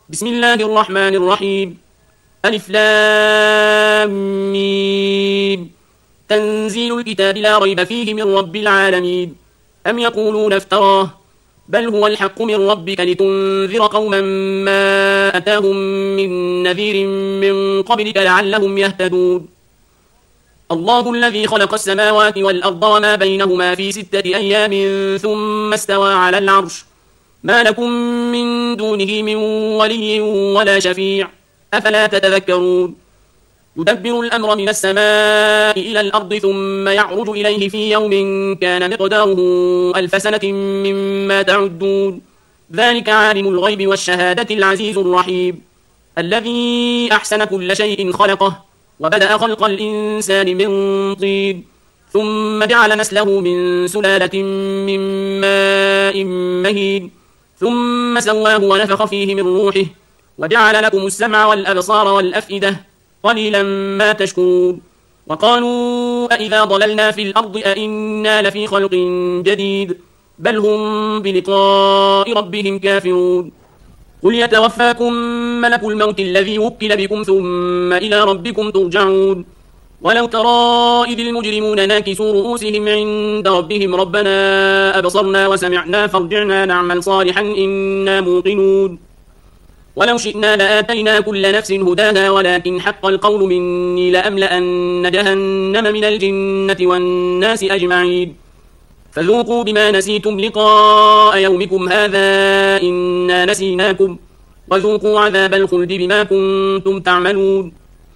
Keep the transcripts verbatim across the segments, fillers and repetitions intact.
بسم الله الرحمن الرحيم. ألف لام ميم. تنزيل الكتاب لا ريب فيه من رب العالمين. أم يقولون افتراه بل هو الحق من ربك لتنذر قوما ما أتاهم من نذير من قبلك لعلهم يهتدون. الله الذي خلق السماوات والأرض وما بينهما في ستة أيام ثم استوى على العرش ما لكم من دونه من ولي ولا شفيع أفلا تتذكرون. يدبر الأمر من السماء إلى الأرض ثم يعرج إليه في يوم كان مقداره ألف سنة مما تعدون. ذلك عالم الغيب والشهادة العزيز الرحيم الذي أحسن كل شيء خلقه وبدأ خلق الإنسان من طين ثم جعل نسله من سلالة من ماء مهين ثم سواه ونفخ فيه من روحه وجعل لكم السمع والأبصار والأفئدة قليلا ما تشكرون. وقالوا أئذا ضللنا في الأرض أئنا لفي خلق جديد بل هم بلقاء ربهم كافرون. قل يتوفاكم ملك الموت الذي وكل بكم ثم إلى ربكم ترجعون. ولو ترى إذ المجرمون ناكسوا رؤوسهم عند ربهم ربنا أبصرنا وسمعنا فارجعنا نعمل صالحا إنا موقنون. ولو شئنا لآتينا كل نفس هداها ولكن حق القول مني لأملأن جهنم من الجنة والناس أجمعين. فذوقوا بما نسيتم لقاء يومكم هذا إنا نسيناكم وذوقوا عذاب الخلد بما كنتم تعملون.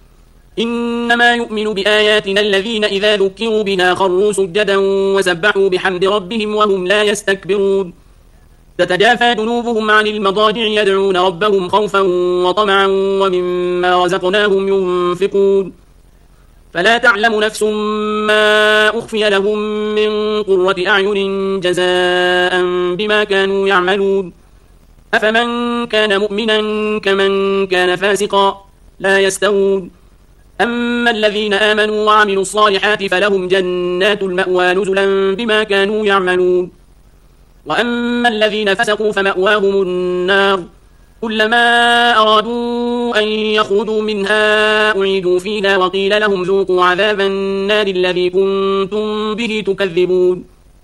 إنما يؤمن بآياتنا الذين إذا ذكروا بها خروا سجدا وسبحوا بحمد ربهم وهم لا يستكبرون. تتجافى جنوبهم عن المضاجع يدعون ربهم خوفا وطمعا ومما رزقناهم ينفقون. فلا تعلم نفس ما أخفي لهم من قرة أعين جزاء بما كانوا يعملون. أفمن كان مؤمنا كمن كان فاسقا لا يستوون. أما الذين آمنوا وعملوا الصالحات فلهم جنات المأوى نزلا بما كانوا يعملون. وأما الذين فسقوا فمأواهم النار كلما أرادوا أن يخرجوا منها أعيدوا فيها وقيل لهم ذوقوا عذاب النار الذي كنتم به تكذبون.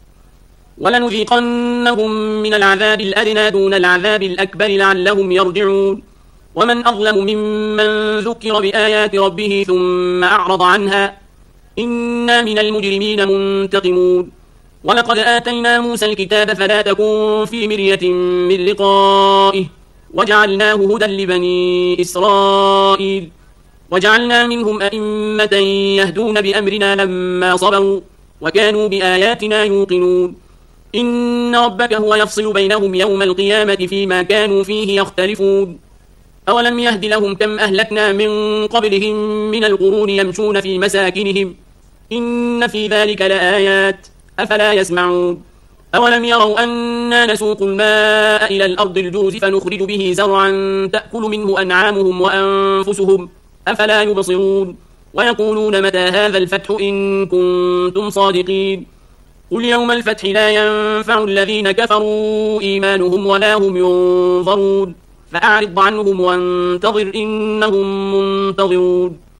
ولنذيقنهم من العذاب الأدنى دون العذاب الأكبر لعلهم يرجعون. ومن أظلم ممن ذكر بآيات ربه ثم أعرض عنها إنا من المجرمين منتقمون. ولقد آتينا موسى الكتاب فلا تكن في مرية من لقائه وجعلناه هدى لبني إسرائيل وجعلنا منهم أئمة يهدون بأمرنا لما صبروا وكانوا بآياتنا يوقنون. إن ربك هو يفصل بينهم يوم القيامة فيما كانوا فيه يختلفون. أولم يهد لهم كم أهلكنا من قبلهم من القرون يمشون في مساكنهم إن في ذلك لآيات أفلا يسمعون. أولم يروا أنا نسوق الماء إلى الأرض الجوز فنخرج به زرعا تأكل منه أنعامهم وأنفسهم أفلا يبصرون. ويقولون متى هذا الفتح إن كنتم صادقين. قل يوم الفتح لا ينفع الذين كفروا إيمانهم ولا هم ينظرون فأعرض عنهم وانتظر إنهم منتظرون.